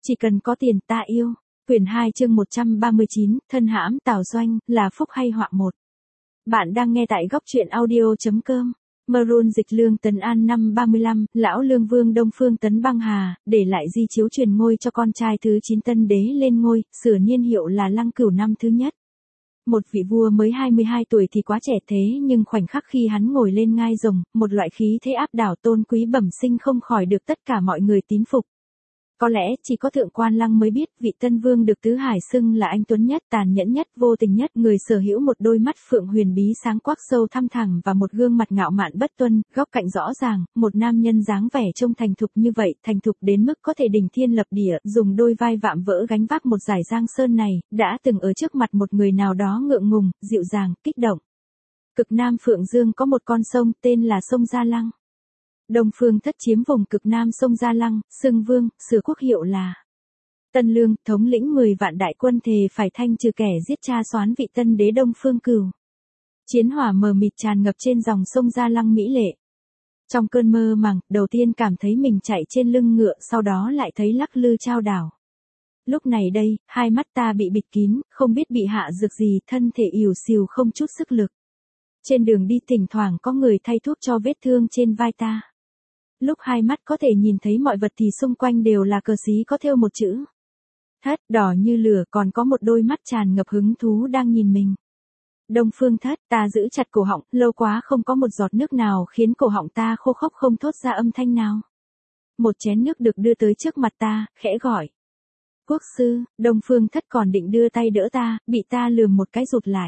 Chỉ cần có tiền ta yêu. Quyển 2 chương 139, thân hãm Tào Doanh, là phúc hay họa một. Bạn đang nghe tại góc truyện audio.com. Maroon dịch Lương Tấn An năm 35, lão Lương Vương Đông Phương Tấn Băng Hà, để lại di chiếu truyền ngôi cho con trai thứ 9 Tân Đế lên ngôi, sửa niên hiệu là Lăng Cửu năm thứ nhất. Một vị vua mới 22 tuổi thì quá trẻ thế nhưng khoảnh khắc khi hắn ngồi lên ngai rồng, một loại khí thế áp đảo tôn quý bẩm sinh không khỏi được tất cả mọi người tín phục. Có lẽ chỉ có thượng quan Lăng mới biết vị tân vương được tứ hải xưng là anh tuấn nhất, tàn nhẫn nhất, vô tình nhất, người sở hữu một đôi mắt phượng huyền bí sáng quắc sâu thăm thẳm và một gương mặt ngạo mạn bất tuân, góc cạnh rõ ràng, một nam nhân dáng vẻ trông thành thục như vậy, thành thục đến mức có thể đỉnh thiên lập địa, dùng đôi vai vạm vỡ gánh vác một dải giang sơn này, đã từng ở trước mặt một người nào đó ngượng ngùng, dịu dàng, kích động. Cực Nam Phượng Dương có một con sông tên là sông Gia Lăng. Đông Phương Thất chiếm vùng cực Nam sông Gia Lăng, xưng vương, sửa quốc hiệu là Tân Lương, thống lĩnh 10 vạn đại quân thề phải thanh trừ kẻ giết cha soán vị tân đế Đông Phương Cửu. Chiến hỏa mờ mịt tràn ngập trên dòng sông Gia Lăng mỹ lệ. Trong cơn mơ màng, đầu tiên cảm thấy mình chạy trên lưng ngựa, sau đó lại thấy lắc lư chao đảo. Lúc này đây, hai mắt ta bị bịt kín, không biết bị hạ dược gì, thân thể ỉu xìu không chút sức lực. Trên đường đi thỉnh thoảng có người thay thuốc cho vết thương trên vai ta. Lúc hai mắt có thể nhìn thấy mọi vật thì xung quanh đều là cờ xí có thêu một chữ Thất, đỏ như lửa, còn có một đôi mắt tràn ngập hứng thú đang nhìn mình. Đông Phương Thất, ta giữ chặt cổ họng, lâu quá không có một giọt nước nào khiến cổ họng ta khô khốc không thốt ra âm thanh nào. Một chén nước được đưa tới trước mặt ta, khẽ gọi. Quốc sư, Đông Phương Thất còn định đưa tay đỡ ta, bị ta lườm một cái rụt lại.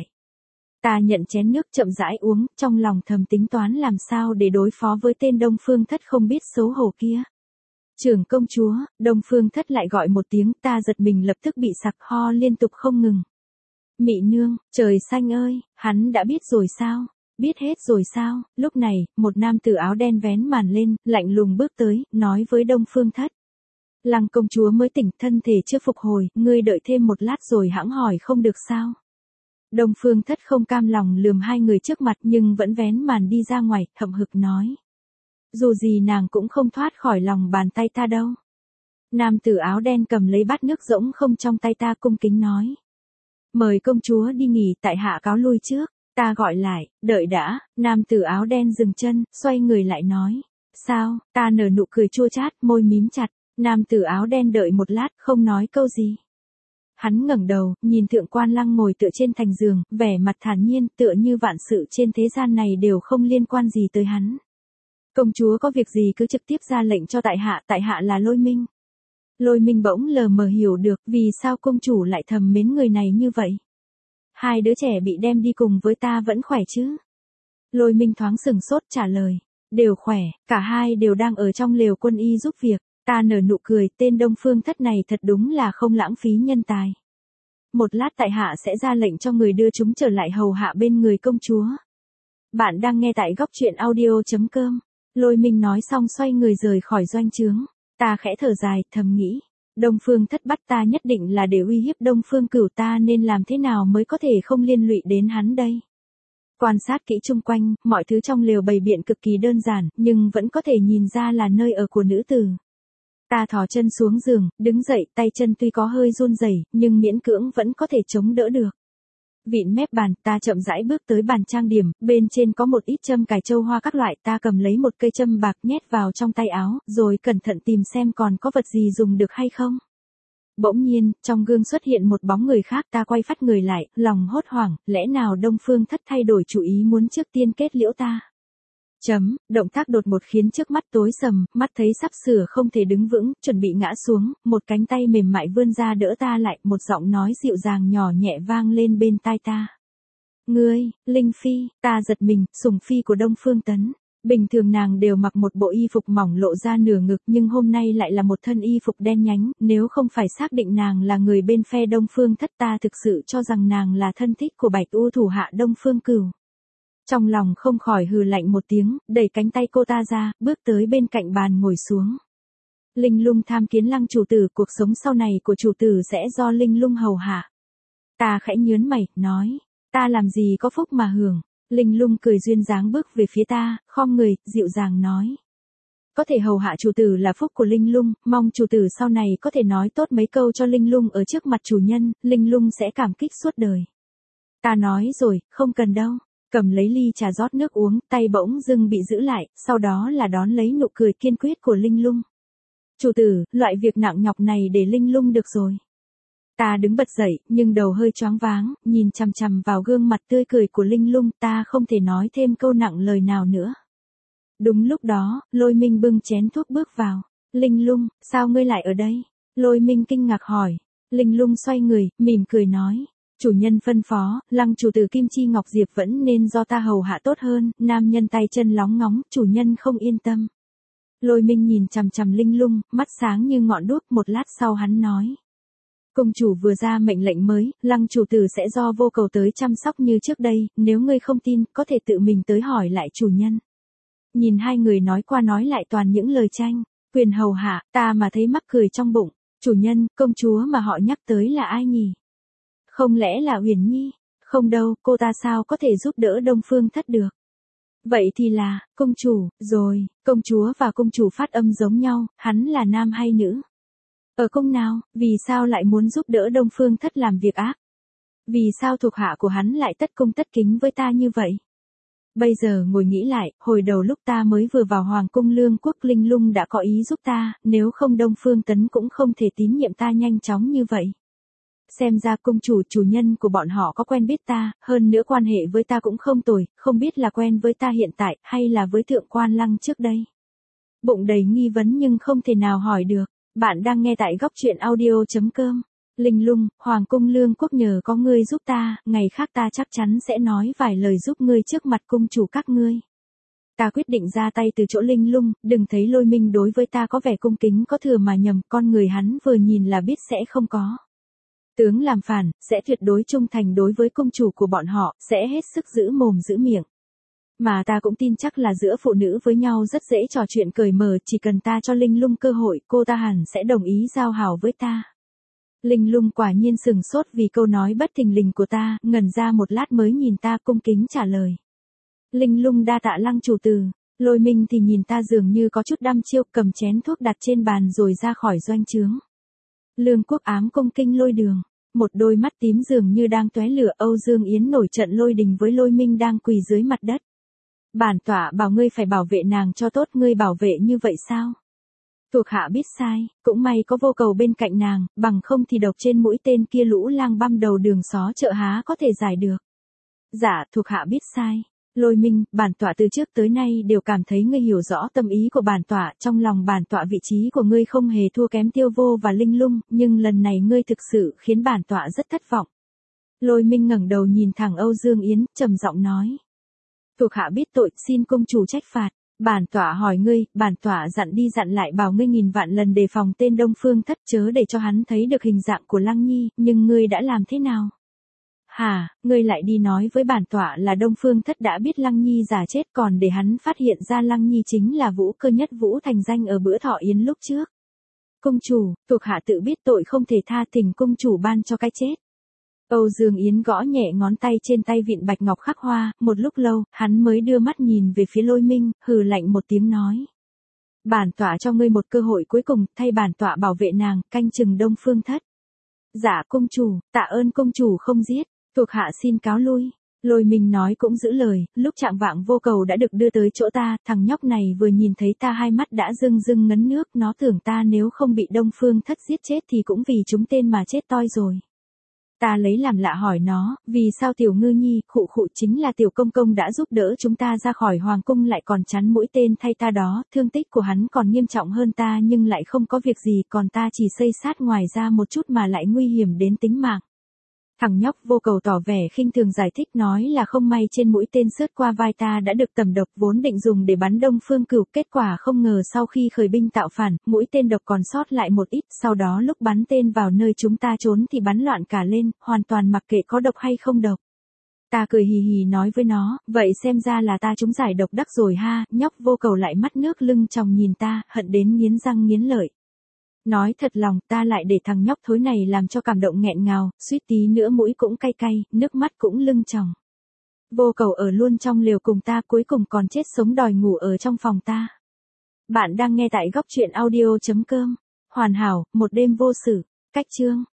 Ta nhận chén nước chậm rãi uống, trong lòng thầm tính toán làm sao để đối phó với tên Đông Phương Thất không biết xấu hổ kia. Trưởng công chúa, Đông Phương Thất lại gọi một tiếng, ta giật mình lập tức bị sặc ho liên tục không ngừng. Mị nương, trời xanh ơi, hắn đã biết rồi sao? Biết hết rồi sao? Lúc này, một nam tử áo đen vén màn lên, lạnh lùng bước tới, nói với Đông Phương Thất. Lăng công chúa mới tỉnh, thân thể chưa phục hồi, ngươi đợi thêm một lát rồi hẵng hỏi không được sao? Đông Phương Thất không cam lòng lườm hai người trước mặt nhưng vẫn vén màn đi ra ngoài, hậm hực nói. Dù gì nàng cũng không thoát khỏi lòng bàn tay ta đâu. Nam tử áo đen cầm lấy bát nước rỗng không trong tay ta cung kính nói. Mời công chúa đi nghỉ, tại hạ cáo lui trước. Ta gọi lại, đợi đã, nam tử áo đen dừng chân, xoay người lại nói. Sao, ta nở nụ cười chua chát, môi mím chặt. Nam tử áo đen đợi một lát, không nói câu gì. Hắn ngẩng đầu, nhìn thượng quan Lăng ngồi tựa trên thành giường, vẻ mặt thản nhiên, tựa như vạn sự trên thế gian này đều không liên quan gì tới hắn. Công chúa có việc gì cứ trực tiếp ra lệnh cho tại hạ là Lôi Minh. Lôi Minh bỗng lờ mờ hiểu được vì sao công chủ lại thầm mến người này như vậy. Hai đứa trẻ bị đem đi cùng với ta vẫn khỏe chứ? Lôi Minh thoáng sừng sốt trả lời. Đều khỏe, cả hai đều đang ở trong lều quân y giúp việc. Ta nở nụ cười, tên Đông Phương Thất này thật đúng là không lãng phí nhân tài. Một lát tại hạ sẽ ra lệnh cho người đưa chúng trở lại hầu hạ bên người công chúa. Bạn đang nghe tại góc truyện audio.com. Lôi Minh nói xong xoay người rời khỏi doanh trướng. Ta khẽ thở dài, thầm nghĩ. Đông Phương Thất bắt ta nhất định là để uy hiếp Đông Phương Cửu, ta nên làm thế nào mới có thể không liên lụy đến hắn đây. Quan sát kỹ chung quanh, mọi thứ trong lều bày biện cực kỳ đơn giản, nhưng vẫn có thể nhìn ra là nơi ở của nữ tử. Ta thò chân xuống giường, đứng dậy, tay chân tuy có hơi run rẩy, nhưng miễn cưỡng vẫn có thể chống đỡ được. Vịn mép bàn, ta chậm rãi bước tới bàn trang điểm, bên trên có một ít châm cài châu hoa các loại, ta cầm lấy một cây châm bạc nhét vào trong tay áo, rồi cẩn thận tìm xem còn có vật gì dùng được hay không. Bỗng nhiên, trong gương xuất hiện một bóng người khác, ta quay phát người lại, lòng hốt hoảng, lẽ nào Đông Phương Thất thay đổi chủ ý muốn trước tiên kết liễu ta. Động tác đột ngột khiến trước mắt tối sầm, mắt thấy sắp sửa không thể đứng vững, chuẩn bị ngã xuống, một cánh tay mềm mại vươn ra đỡ ta lại, một giọng nói dịu dàng nhỏ nhẹ vang lên bên tai ta. Ngươi, Linh Phi, ta giật mình, sủng phi của Đông Phương Tấn. Bình thường nàng đều mặc một bộ y phục mỏng lộ ra nửa ngực nhưng hôm nay lại là một thân y phục đen nhánh, nếu không phải xác định nàng là người bên phe Đông Phương Thất ta thực sự cho rằng nàng là thân thích của Bạch U thủ hạ Đông Phương Cửu. Trong lòng không khỏi hừ lạnh một tiếng, đẩy cánh tay cô ta ra, bước tới bên cạnh bàn ngồi xuống. Linh Lung tham kiến Lăng chủ tử, cuộc sống sau này của chủ tử sẽ do Linh Lung hầu hạ. Ta khẽ nhớn mày, nói, ta làm gì có phúc mà hưởng. Linh Lung cười duyên dáng bước về phía ta, khom người, dịu dàng nói. có thể hầu hạ chủ tử là phúc của Linh Lung, mong chủ tử sau này có thể nói tốt mấy câu cho Linh Lung ở trước mặt chủ nhân, Linh Lung sẽ cảm kích suốt đời. Ta nói rồi, không cần đâu. Cầm lấy ly trà rót nước uống, tay bỗng dưng bị giữ lại, sau đó là đón lấy nụ cười kiên quyết của Linh Lung. Chủ tử, loại việc nặng nhọc này để Linh Lung được rồi. Ta đứng bật dậy, nhưng đầu hơi choáng váng, nhìn chằm chằm vào gương mặt tươi cười của Linh Lung, ta không thể nói thêm câu nặng lời nào nữa. Đúng lúc đó, Lôi Minh bưng chén thuốc bước vào. Linh Lung, sao ngươi lại ở đây? Lôi Minh kinh ngạc hỏi. Linh Lung xoay người, mỉm cười nói. Chủ nhân phân phó, Lăng chủ tử Kim Chi Ngọc Diệp vẫn nên do ta hầu hạ tốt hơn, nam nhân tay chân lóng ngóng, chủ nhân không yên tâm. Lôi Minh nhìn chằm chằm Linh Lung, mắt sáng như ngọn đuốc, một lát sau hắn nói. Công chủ vừa ra mệnh lệnh mới, Lăng chủ tử sẽ do Vô Cầu tới chăm sóc như trước đây, nếu ngươi không tin, có thể tự mình tới hỏi lại chủ nhân. Nhìn hai người nói qua nói lại toàn những lời tranh, quyền hầu hạ, ta mà thấy mắc cười trong bụng. Chủ nhân, công chúa mà họ nhắc tới là ai nhỉ? Không lẽ là Uyển Nhi? Không đâu, cô ta sao có thể giúp đỡ Đông Phương Thất được? Vậy thì là, công chủ, rồi, công chúa và công chủ phát âm giống nhau, hắn là nam hay nữ? Ở cung nào, vì sao lại muốn giúp đỡ Đông Phương Thất làm việc ác? Vì sao thuộc hạ của hắn lại tất cung tất kính với ta như vậy? Bây giờ ngồi nghĩ lại, hồi đầu lúc ta mới vừa vào Hoàng cung Lương Quốc Linh Lung đã có ý giúp ta, nếu không Đông Phương Tấn cũng không thể tín nhiệm ta nhanh chóng như vậy. Xem ra công chủ chủ nhân của bọn họ có quen biết ta, hơn nữa quan hệ với ta cũng không tồi, không biết là quen với ta hiện tại, hay là với thượng quan Lăng trước đây. Bụng đầy nghi vấn nhưng không thể nào hỏi được. Bạn đang nghe tại góc truyện audio.com. Linh Lung, Hoàng cung Lương Quốc nhờ có ngươi giúp ta, ngày khác ta chắc chắn sẽ nói vài lời giúp ngươi trước mặt cung chủ các ngươi. Ta quyết định ra tay từ chỗ Linh Lung, đừng thấy Lôi Minh đối với ta có vẻ cung kính có thừa mà nhầm, con người hắn vừa nhìn là biết sẽ không có. Tướng làm phản, sẽ tuyệt đối trung thành đối với công chủ của bọn họ, sẽ hết sức giữ mồm giữ miệng. Mà ta cũng tin chắc là giữa phụ nữ với nhau rất dễ trò chuyện cởi mở, chỉ cần ta cho Linh Lung cơ hội, cô ta hẳn sẽ đồng ý giao hảo với ta. Linh Lung quả nhiên sừng sốt vì câu nói bất thình lình của ta, ngẩn ra một lát mới nhìn ta cung kính trả lời. Linh Lung đa tạ Lăng chủ tử. Lôi Minh thì nhìn ta dường như có chút đăm chiêu, cầm chén thuốc đặt trên bàn rồi ra khỏi doanh trướng. Lương Quốc ám cung kinh Lôi Đường, một đôi mắt tím dường như đang tóe lửa. Âu Dương Yến nổi trận lôi đình với Lôi Minh đang quỳ dưới mặt đất. Bản tọa bảo ngươi phải bảo vệ nàng cho tốt, ngươi bảo vệ như vậy sao? Thuộc hạ biết sai, cũng may có Vô Cầu bên cạnh nàng, bằng không thì độc trên mũi tên kia lũ lang băm đầu đường xó chợ há có thể giải được. Dạ, thuộc hạ biết sai. Lôi Minh, bản tọa từ trước tới nay đều cảm thấy ngươi hiểu rõ tâm ý của bản tọa, trong lòng bản tọa vị trí của ngươi không hề thua kém Tiêu Vô và Linh Lung, nhưng lần này ngươi thực sự khiến bản tọa rất thất vọng. Lôi Minh ngẩng đầu nhìn thẳng Âu Dương Yến, trầm giọng nói. Thuộc hạ biết tội, xin công chủ trách phạt. Bản tọa hỏi ngươi, bản tọa dặn đi dặn lại bảo ngươi nghìn vạn lần đề phòng tên Đông Phương Thất, chớ để cho hắn thấy được hình dạng của Lăng Nhi, nhưng ngươi đã làm thế nào? Hả, ngươi lại đi nói với bản tọa là Đông Phương Thất đã biết Lăng Nhi giả chết, còn để hắn phát hiện ra Lăng Nhi chính là Vũ Cơ Nhất Vũ thành danh ở bữa thọ yến lúc trước. Công chủ, thuộc hạ tự biết tội không thể tha, thỉnh công chủ ban cho cái chết. Âu Dương Yến gõ nhẹ ngón tay trên tay vịn bạch ngọc khắc hoa, một lúc lâu, hắn mới đưa mắt nhìn về phía Lôi Minh, hừ lạnh một tiếng nói. Bản tọa cho ngươi một cơ hội cuối cùng, thay bản tọa bảo vệ nàng, canh chừng Đông Phương Thất. Dạ công chủ, tạ ơn công chủ không giết, thuộc hạ xin cáo lui. Lôi Minh nói cũng giữ lời, lúc trạng vạng Vô Cầu đã được đưa tới chỗ ta, thằng nhóc này vừa nhìn thấy ta hai mắt đã rưng rưng ngấn nước, nó tưởng ta nếu không bị Đông Phương Thất giết chết thì cũng vì chúng tên mà chết toi rồi. Ta lấy làm lạ hỏi nó, vì sao tiểu ngư nhi, khụ khụ chính là tiểu công công đã giúp đỡ chúng ta ra khỏi hoàng cung lại còn chắn mũi tên thay ta đó, thương tích của hắn còn nghiêm trọng hơn ta nhưng lại không có việc gì, còn ta chỉ xây sát ngoài ra một chút mà lại nguy hiểm đến tính mạng. Thằng nhóc Vô Cầu tỏ vẻ khinh thường giải thích nói là không may trên mũi tên sướt qua vai ta đã được tẩm độc vốn định dùng để bắn Đông Phương Cửu, kết quả không ngờ sau khi khởi binh tạo phản, mũi tên độc còn sót lại một ít, sau đó lúc bắn tên vào nơi chúng ta trốn thì bắn loạn cả lên, hoàn toàn mặc kệ có độc hay không độc. Ta cười hì hì nói với nó, vậy xem ra là ta trúng giải độc đắc rồi ha, nhóc Vô Cầu lại mắt nước lưng tròng nhìn ta, hận đến nghiến răng nghiến lợi. Nói thật lòng, ta lại để thằng nhóc thối này làm cho cảm động nghẹn ngào, suýt tí nữa mũi cũng cay cay, nước mắt cũng lưng tròng. Vô Cầu ở luôn trong liều cùng ta, cuối cùng còn chết sống đòi ngủ ở trong phòng ta. Bạn đang nghe tại góc truyện audio.com. Hoàn hảo, một đêm vô xử. Cách chương